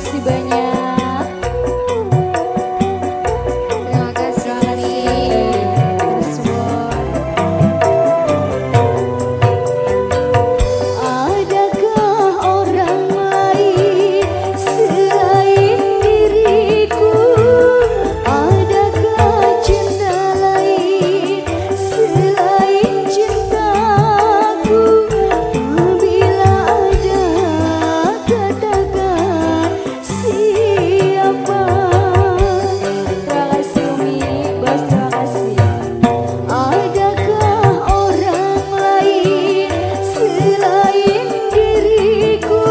kasih banyak. Terima kasih semua. Adakah orang lain selain diriku? Adakah cinta lain selain cintaku? Bila ada, katakan siapa. Terima kasih Umi, Bos, terima kasih. Adakah orang lain selain diriku?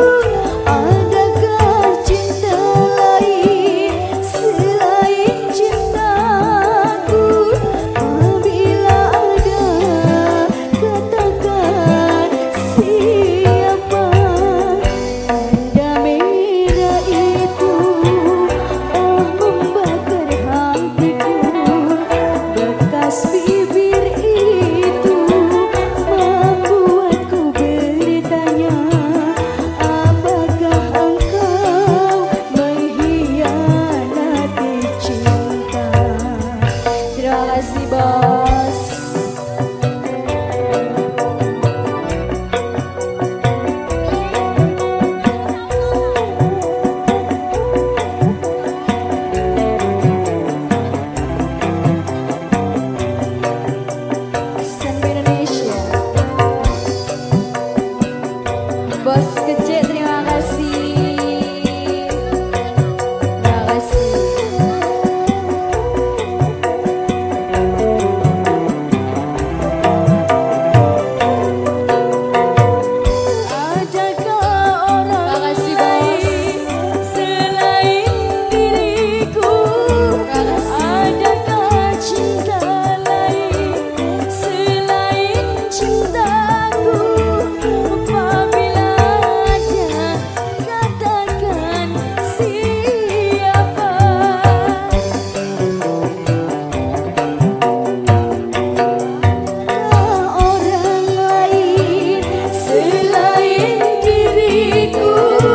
Adakah cinta lain selain cintaku? Bila ada, katakan siapa. Tanda merah itu membakar hatiku. Bekas bibir itu membuatku bertanya, apakah engkau mengkhianati cinta? Terima kasih Bos. Sen Indonesia. Bos kecil terima kasih. Terima kasih. Adakah orang lain selain diriku? Adakah cinta lain selain cintaku? Apabila ada, katakan siapa. Orang lain selain diriku?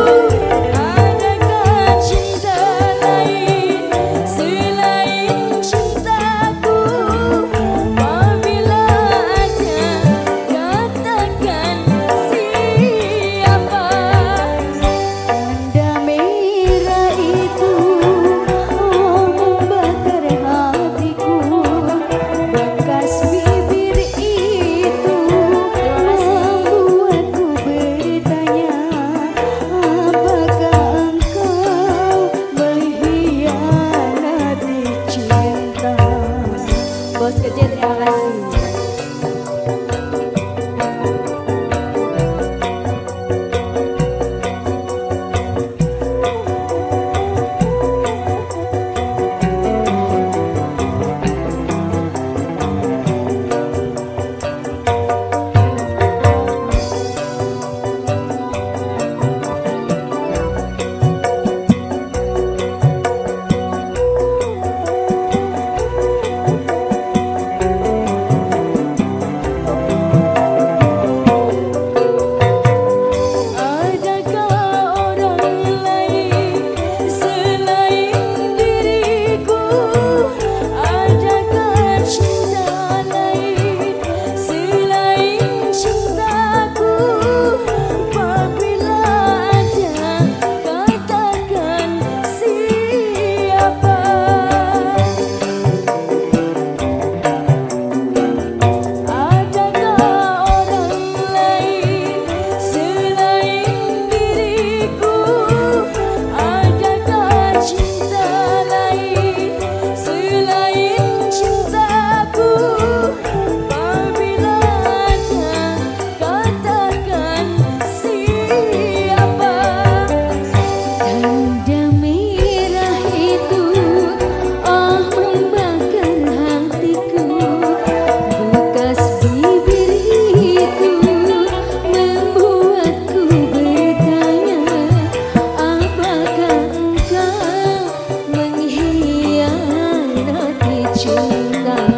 Adakah cinta lain selain cintaku? Apabila ada, katakan siapa. Tanda merah itu membakar hatiku. Bekas bibir itu membuatku bertanya, apakah engkau mengkhianati cinta? Bos kecil terima kasih. Adakah orang lain selain diriku? Adakah cinta lain selain cintaku? Apabila ada, katakan siapa. Adakah orang lain selain diriku? Adakah cinta lain selain cintaku? Apabila ada, katakan siapa. Tanda merah itu membakar hatiku. Bekas bibir itu membuatku bertanya, apakah engkau mengkhianati cinta?